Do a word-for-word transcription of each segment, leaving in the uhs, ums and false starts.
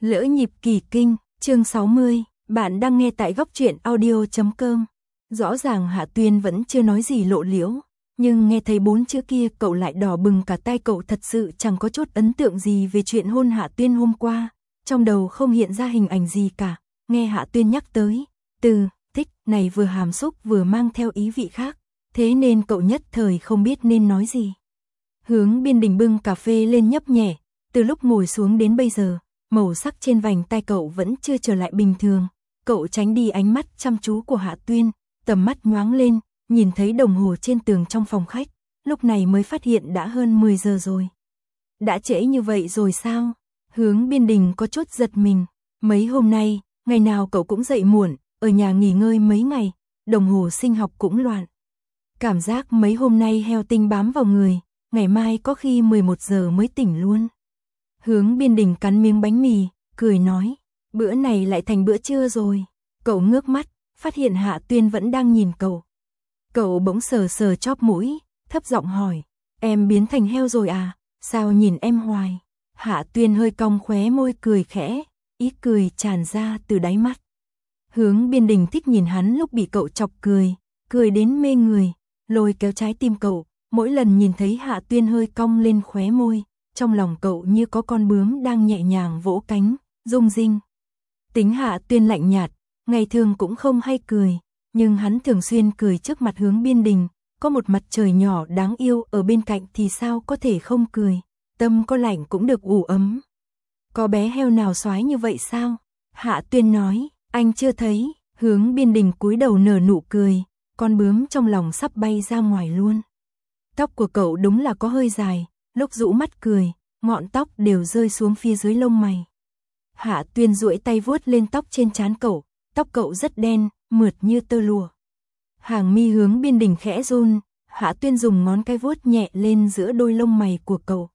Lỡ nhịp kỳ kinh, chương sáu mươi, bạn đang nghe tại góc truyện audio chấm com. Rõ ràng Hạ Tuyên vẫn chưa nói gì lộ liễu, nhưng nghe thấy bốn chữ kia cậu lại đỏ bừng cả tai. Cậu thật sự chẳng có chút ấn tượng gì về chuyện hôn Hạ Tuyên hôm qua, trong đầu không hiện ra hình ảnh gì cả. Nghe Hạ Tuyên nhắc tới từ thích này vừa hàm xúc vừa mang theo ý vị khác, thế nên cậu nhất thời không biết nên nói gì. Hướng Biên Đình bưng cà phê lên nhấp nhẹ, từ lúc ngồi xuống đến bây giờ, màu sắc trên vành tai cậu vẫn chưa trở lại bình thường. Cậu tránh đi ánh mắt chăm chú của Hạ Tuyên, tầm mắt nhoáng lên, nhìn thấy đồng hồ trên tường trong phòng khách, lúc này mới phát hiện đã hơn mười giờ rồi. Đã trễ như vậy rồi sao? Hướng Biên Đình có chút giật mình, mấy hôm nay, ngày nào cậu cũng dậy muộn, ở nhà nghỉ ngơi mấy ngày, đồng hồ sinh học cũng loạn. Cảm giác mấy hôm nay heo tinh bám vào người, ngày mai có khi mười một giờ mới tỉnh luôn. Hướng Biên Đình cắn miếng bánh mì, cười nói, bữa này lại thành bữa trưa rồi. Cậu ngước mắt, phát hiện Hạ Tuyên vẫn đang nhìn cậu. Cậu bỗng sờ sờ chóp mũi, thấp giọng hỏi, em biến thành heo rồi à, sao nhìn em hoài? Hạ Tuyên hơi cong khóe môi cười khẽ, ý cười tràn ra từ đáy mắt. Hướng Biên Đình thích nhìn hắn lúc bị cậu chọc cười, cười đến mê người, lôi kéo trái tim cậu. Mỗi lần nhìn thấy Hạ Tuyên hơi cong lên khóe môi, trong lòng cậu như có con bướm đang nhẹ nhàng vỗ cánh, rung rinh. Tính Hạ Tuyên lạnh nhạt, ngày thường cũng không hay cười, nhưng hắn thường xuyên cười trước mặt Hướng Biên Đình, có một mặt trời nhỏ đáng yêu ở bên cạnh thì sao có thể không cười, tâm có lạnh cũng được ủ ấm. Có bé heo nào xoái như vậy sao? Hạ Tuyên nói, anh chưa thấy. Hướng Biên Đình cúi đầu nở nụ cười, con bướm trong lòng sắp bay ra ngoài luôn. Tóc của cậu đúng là có hơi dài, lúc rũ mắt cười, ngọn tóc đều rơi xuống phía dưới lông mày. Hạ Tuyên duỗi tay vuốt lên tóc trên trán cậu, tóc cậu rất đen, mượt như tơ lụa. Hàng mi Hướng Biên Đình khẽ run, Hạ Tuyên dùng ngón cái vuốt nhẹ lên giữa đôi lông mày của cậu.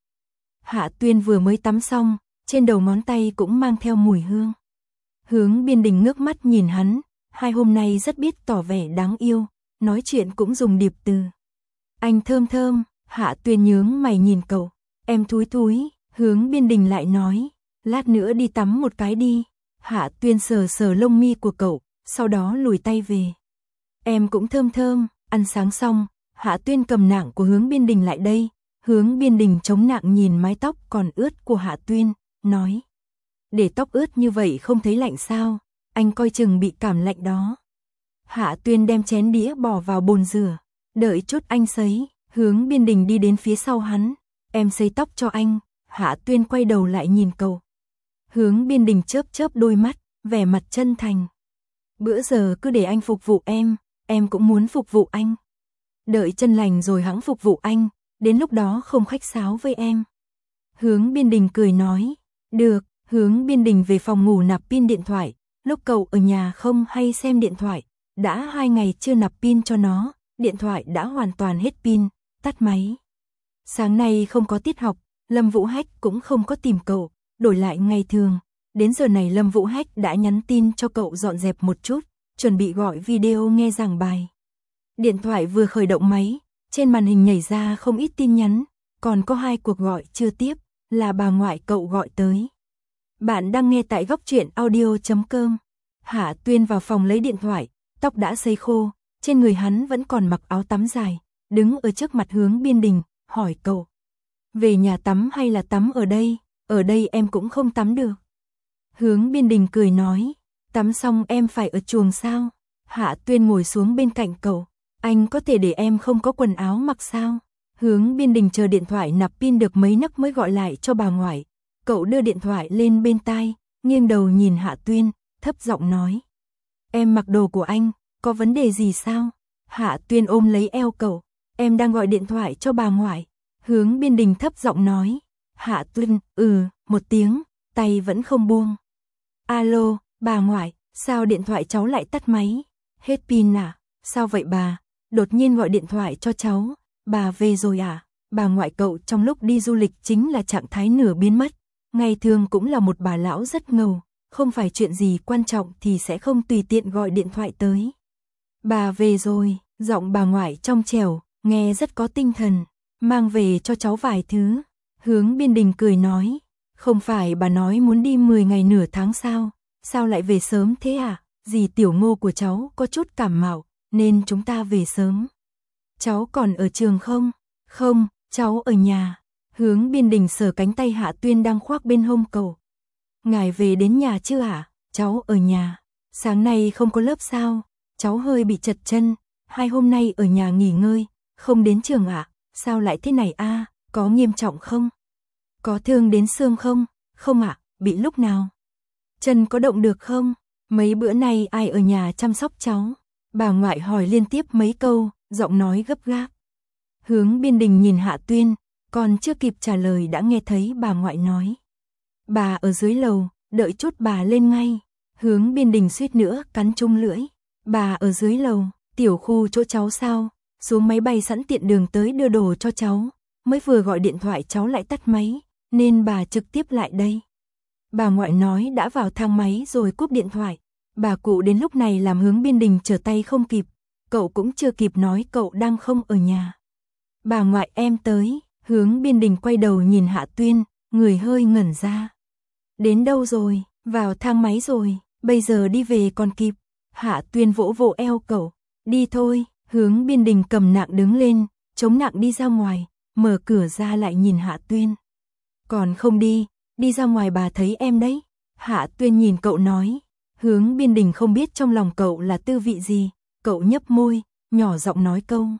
Hạ Tuyên vừa mới tắm xong, trên đầu ngón tay cũng mang theo mùi hương. Hướng Biên Đình ngước mắt nhìn hắn, hai hôm nay rất biết tỏ vẻ đáng yêu, nói chuyện cũng dùng điệp từ. Anh thơm thơm. Hạ Tuyên nhướng mày nhìn cậu, em thúi thúi. Hướng Biên Đình lại nói, lát nữa đi tắm một cái đi. Hạ Tuyên sờ sờ lông mi của cậu, sau đó lùi tay về. Em cũng thơm thơm. Ăn sáng xong, Hạ Tuyên cầm nạng của Hướng Biên Đình lại đây. Hướng Biên Đình chống nạng nhìn mái tóc còn ướt của Hạ Tuyên, nói, để tóc ướt như vậy không thấy lạnh sao? Anh coi chừng bị cảm lạnh đó. Hạ Tuyên đem chén đĩa bỏ vào bồn rửa, đợi chút anh sấy. Hướng Biên Đình đi đến phía sau hắn, em sấy tóc cho anh. Hạ Tuyên quay đầu lại nhìn cậu. Hướng Biên Đình chớp chớp đôi mắt, vẻ mặt chân thành. Bữa giờ cứ để anh phục vụ em, em cũng muốn phục vụ anh. Đợi chân lành rồi hẵng phục vụ anh, đến lúc đó không khách sáo với em. Hướng Biên Đình cười nói, được. Hướng Biên Đình về phòng ngủ nạp pin điện thoại, lúc cậu ở nhà không hay xem điện thoại, đã hai ngày chưa nạp pin cho nó, điện thoại đã hoàn toàn hết pin, tắt máy. Sáng nay không có tiết học, Lâm Vũ Hách cũng không có tìm cậu, đổi lại ngày thường. Đến giờ này Lâm Vũ Hách đã nhắn tin cho cậu dọn dẹp một chút, chuẩn bị gọi video nghe giảng bài. Điện thoại vừa khởi động máy, trên màn hình nhảy ra không ít tin nhắn, còn có hai cuộc gọi chưa tiếp, là bà ngoại cậu gọi tới. Bạn đang nghe tại góc truyện audio chấm com. Hạ Tuyên vào phòng lấy điện thoại, tóc đã sấy khô, trên người hắn vẫn còn mặc áo tắm dài, đứng ở trước mặt Hướng Biên Đình, hỏi cậu, về nhà tắm hay là tắm ở đây? Ở đây em cũng không tắm được. Hướng Biên Đình cười nói, tắm xong em phải ở chuồng sao? Hạ Tuyên ngồi xuống bên cạnh cậu, anh có thể để em không có quần áo mặc sao? Hướng Biên Đình chờ điện thoại nạp pin được mấy nấc mới gọi lại cho bà ngoại. Cậu đưa điện thoại lên bên tai, nghiêng đầu nhìn Hạ Tuyên, thấp giọng nói, em mặc đồ của anh, có vấn đề gì sao? Hạ Tuyên ôm lấy eo cậu, em đang gọi điện thoại cho bà ngoại. Hướng Biên Đình thấp giọng nói, Hạ Tuyên, ừ, một tiếng, tay vẫn không buông. Alo, bà ngoại, sao điện thoại cháu lại tắt máy? Hết pin à? Sao vậy bà? Đột nhiên gọi điện thoại cho cháu, bà về rồi à? Bà ngoại cậu trong lúc đi du lịch chính là trạng thái nửa biến mất. Ngày thường cũng là một bà lão rất ngầu, không phải chuyện gì quan trọng thì sẽ không tùy tiện gọi điện thoại tới. Bà về rồi, giọng bà ngoại trong trẻo, nghe rất có tinh thần, mang về cho cháu vài thứ. Hướng Biên Đình cười nói, Không phải bà nói muốn đi mười ngày nửa tháng sao, sao lại về sớm thế à? Dì Tiểu Ngô của cháu có chút cảm mạo, nên chúng ta về sớm. Cháu còn ở trường không? Không, cháu ở nhà. Hướng Biên Đình sờ cánh tay Hạ Tuyên đang khoác bên hông cậu. Ngài về đến nhà chưa hả? Cháu ở nhà. Sáng nay không có lớp sao? Cháu hơi bị chật chân, hai hôm nay ở nhà nghỉ ngơi, không đến trường ạ. À? Sao lại thế này a? À? Có nghiêm trọng không? Có thương đến xương không? Không ạ, à? Bị lúc nào? Chân có động được không? Mấy bữa nay ai ở nhà chăm sóc cháu? Bà ngoại hỏi liên tiếp mấy câu, giọng nói gấp gáp. Hướng Biên Đình nhìn Hạ Tuyên, còn chưa kịp trả lời đã nghe thấy bà ngoại nói. Bà ở dưới lầu, đợi chút bà lên ngay. Hướng Biên Đình suýt nữa cắn chung lưỡi. Bà ở dưới lầu, tiểu khu chỗ cháu sao? Xuống máy bay sẵn tiện đường tới đưa đồ cho cháu. Mới vừa gọi điện thoại cháu lại tắt máy, nên bà trực tiếp lại đây. Bà ngoại nói đã vào thang máy rồi cúp điện thoại. Bà cụ đến lúc này làm Hướng Biên Đình trở tay không kịp. Cậu cũng chưa kịp nói cậu đang không ở nhà. Bà ngoại em tới. Hướng Biên Đình quay đầu nhìn Hạ Tuyên, người hơi ngẩn ra. Đến đâu rồi? Vào thang máy rồi, bây giờ đi về còn kịp. Hạ Tuyên vỗ vỗ eo cậu. Đi thôi. Hướng Biên Đình cầm nạng đứng lên, chống nạng đi ra ngoài, mở cửa ra lại nhìn Hạ Tuyên. Còn không đi, đi ra ngoài bà thấy em đấy. Hạ Tuyên nhìn cậu nói. Hướng Biên Đình không biết trong lòng cậu là tư vị gì, cậu nhấp môi, nhỏ giọng nói câu.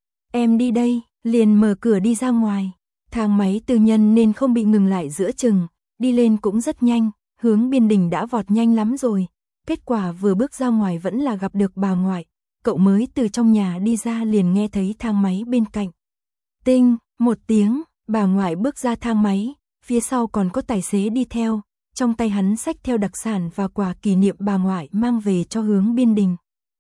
Em đi đây, liền mở cửa đi ra ngoài. Thang máy tư nhân nên không bị ngừng lại giữa chừng, đi lên cũng rất nhanh, Hướng Biên Đình đã vọt nhanh lắm rồi. Kết quả vừa bước ra ngoài vẫn là gặp được bà ngoại, cậu mới từ trong nhà đi ra liền nghe thấy thang máy bên cạnh. Tinh, một tiếng, bà ngoại bước ra thang máy, phía sau còn có tài xế đi theo, trong tay hắn xách theo đặc sản và quà kỷ niệm bà ngoại mang về cho Hướng Biên Đình.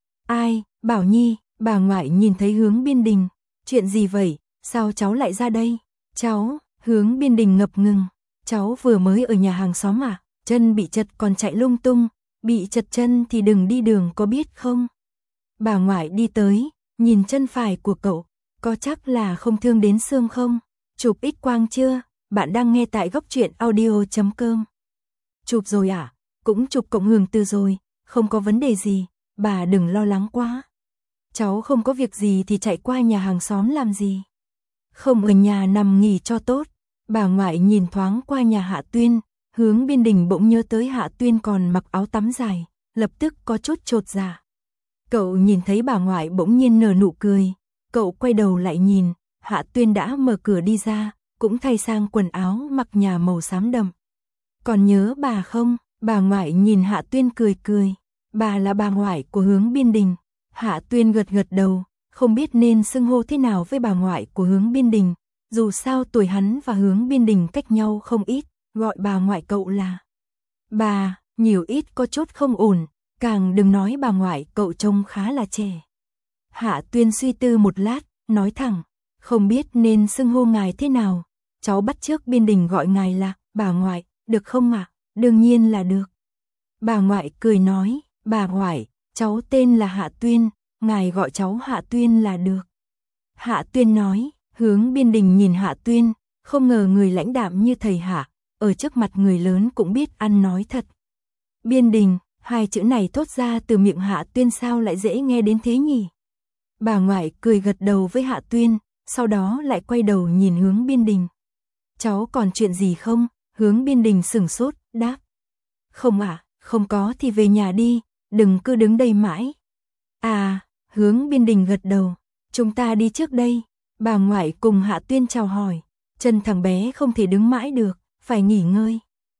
Ai, Bảo Nhi, bà ngoại nhìn thấy Hướng Biên Đình, chuyện gì vậy, sao cháu lại ra đây? Cháu, Hướng Biên Đình ngập ngừng, cháu vừa mới ở nhà hàng xóm à, chân bị chật còn chạy lung tung, bị chật chân thì đừng đi đường có biết không? Bà ngoại đi tới, nhìn chân phải của cậu, có chắc là không thương đến xương không? Chụp X quang chưa? Bạn đang nghe tại góc truyện audio chấm com. Chụp rồi à? Cũng chụp cộng hưởng từ rồi, không có vấn đề gì, bà đừng lo lắng quá. Cháu không có việc gì thì chạy qua nhà hàng xóm làm gì? Không ở nhà nằm nghỉ cho tốt. Bà ngoại nhìn thoáng qua nhà Hạ Tuyên, Hướng Biên Đình bỗng nhớ tới Hạ Tuyên còn mặc áo tắm dài, lập tức có chút chột dạ. Cậu nhìn thấy bà ngoại bỗng nhiên nở nụ cười, cậu quay đầu lại nhìn, Hạ Tuyên đã mở cửa đi ra, cũng thay sang quần áo mặc nhà màu xám đậm. Còn nhớ bà không? Bà ngoại nhìn Hạ Tuyên cười cười, bà là bà ngoại của Hướng Biên Đình. Hạ Tuyên gật gật đầu, không biết nên xưng hô thế nào với bà ngoại của Hướng Biên Đình, dù sao tuổi hắn và Hướng Biên Đình cách nhau không ít, gọi bà ngoại cậu là bà, nhiều ít có chút không ổn, càng đừng nói bà ngoại cậu trông khá là trẻ. Hạ Tuyên suy tư một lát, nói thẳng, không biết nên xưng hô ngài thế nào, cháu bắt chước Biên Đình gọi ngài là bà ngoại, được không ạ? À? Đương nhiên là được. Bà ngoại cười nói, bà ngoại, cháu tên là Hạ Tuyên, ngài gọi cháu Hạ Tuyên là được. Hạ Tuyên nói, Hướng Biên Đình nhìn Hạ Tuyên, không ngờ người lãnh đạm như thầy Hạ, ở trước mặt người lớn cũng biết ăn nói thật. Biên Đình, hai chữ này thốt ra từ miệng Hạ Tuyên sao lại dễ nghe đến thế nhỉ? Bà ngoại cười gật đầu với Hạ Tuyên, sau đó lại quay đầu nhìn Hướng Biên Đình. Cháu còn chuyện gì không? Hướng Biên Đình sửng sốt, đáp. Không ạ, à, không có thì về nhà đi, đừng cứ đứng đây mãi. À, Hướng Biên Đình gật đầu, chúng ta đi trước đây. Bà ngoại cùng Hạ Tuyên chào hỏi, chân thằng bé không thể đứng mãi được, phải nghỉ ngơi.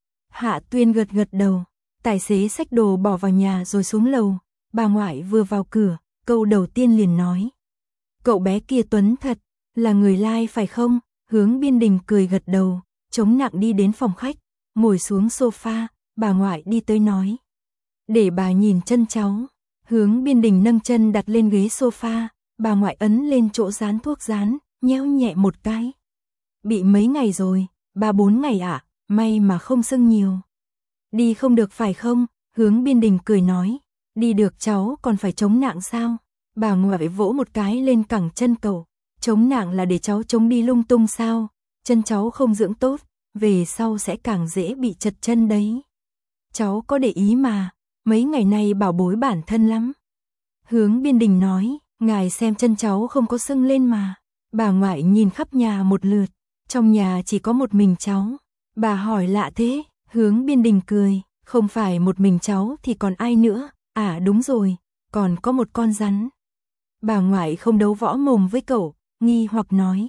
Hạ Tuyên gật gật đầu, tài xế xách đồ bỏ vào nhà rồi xuống lầu. Bà ngoại vừa vào cửa, câu đầu tiên liền nói. Cậu bé kia tuấn thật, là người Lai phải không? Hướng Biên Đình cười gật đầu, chống nặng đi đến phòng khách, ngồi xuống sofa, bà ngoại đi tới nói. Để bà nhìn chân cháu. Hướng Biên Đình nâng chân đặt lên ghế sofa, bà ngoại ấn lên chỗ dán thuốc dán, nhéo nhẹ một cái. Bị mấy ngày rồi, ba bốn ngày ạ, à? May mà không sưng nhiều. Đi không được phải không? Hướng Biên Đình cười nói. Đi được cháu còn phải chống nạng sao? Bà ngoại vỗ một cái lên cẳng chân cậu. Chống nạng là để cháu chống đi lung tung sao? Chân cháu không dưỡng tốt, về sau sẽ càng dễ bị trật chân đấy. Cháu có để ý mà, mấy ngày nay bảo bối bản thân lắm. Hướng Biên Đình nói, ngài xem chân cháu không có sưng lên mà. Bà ngoại nhìn khắp nhà một lượt, trong nhà chỉ có một mình cháu. Bà hỏi lạ thế, Hướng Biên Đình cười, không phải một mình cháu thì còn ai nữa, à đúng rồi, còn có một con rắn. Bà ngoại không đấu võ mồm với cậu, nghi hoặc nói.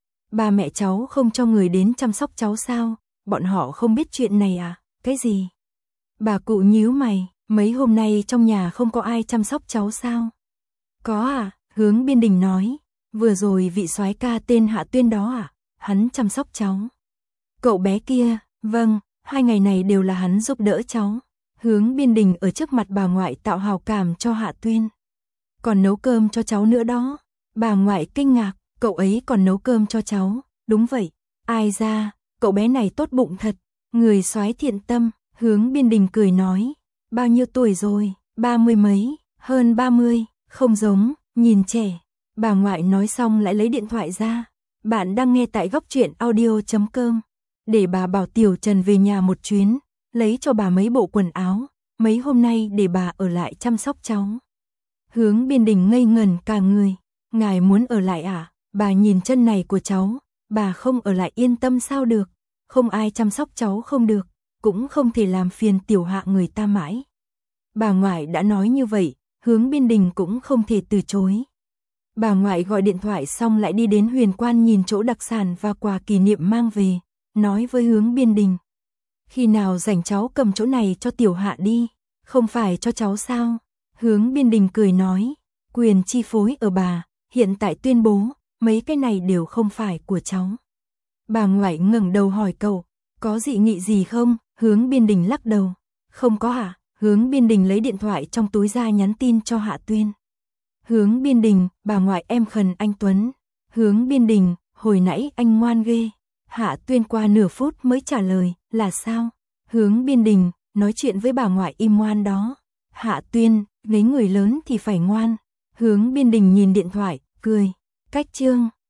Ba mẹ cháu không cho người đến chăm sóc cháu sao, bọn họ không biết chuyện này à, cái gì? Bà cụ nhíu mày, mấy hôm nay trong nhà không có ai chăm sóc cháu sao? Có à, Hướng Biên Đình nói, vừa rồi vị soái ca tên Hạ Tuyên đó à, hắn chăm sóc cháu. Cậu bé kia, vâng, hai ngày này đều là hắn giúp đỡ cháu. Hướng Biên Đình ở trước mặt bà ngoại tạo hào cảm cho Hạ Tuyên. Còn nấu cơm cho cháu nữa đó. Bà ngoại kinh ngạc, cậu ấy còn nấu cơm cho cháu, đúng vậy. Ai ra, cậu bé này tốt bụng thật, người soái thiện tâm. Hướng Biên Đình cười nói, bao nhiêu tuổi rồi, ba mươi mấy, hơn ba mươi, không giống, nhìn trẻ. Bà ngoại nói xong lại lấy điện thoại ra. Bạn đang nghe tại góc truyện audio chấm com. Để bà bảo Tiểu Trần về nhà một chuyến, lấy cho bà mấy bộ quần áo, mấy hôm nay để bà ở lại chăm sóc cháu. Hướng Biên Đình ngây ngẩn cả người, ngài muốn ở lại à? Bà nhìn chân này của cháu, bà không ở lại yên tâm sao được, không ai chăm sóc cháu không được, cũng không thể làm phiền tiểu Hạ người ta mãi. Bà ngoại đã nói như vậy, Hướng Biên Đình cũng không thể từ chối. Bà ngoại gọi điện thoại xong lại đi đến Huyền Quan nhìn chỗ đặc sản và quà kỷ niệm mang về, nói với Hướng Biên Đình. Khi nào rảnh cháu cầm chỗ này cho tiểu Hạ đi, không phải cho cháu sao? Hướng Biên Đình cười nói, quyền chi phối ở bà, hiện tại tuyên bố, mấy cái này đều không phải của cháu. Bà ngoại ngẩng đầu hỏi cậu, có dị nghị gì không? Hướng Biên Đình lắc đầu, không có hả? Hướng Biên Đình lấy điện thoại trong túi ra nhắn tin cho Hạ Tuyên. Hướng Biên Đình, bà ngoại em khẩn anh Tuấn. Hướng Biên Đình, hồi nãy anh ngoan ghê. Hạ Tuyên qua nửa phút mới trả lời, là sao? Hướng Biên Đình, nói chuyện với bà ngoại im ngoan đó. Hạ Tuyên, lấy người lớn thì phải ngoan. Hướng Biên Đình nhìn điện thoại, cười. Cách chương,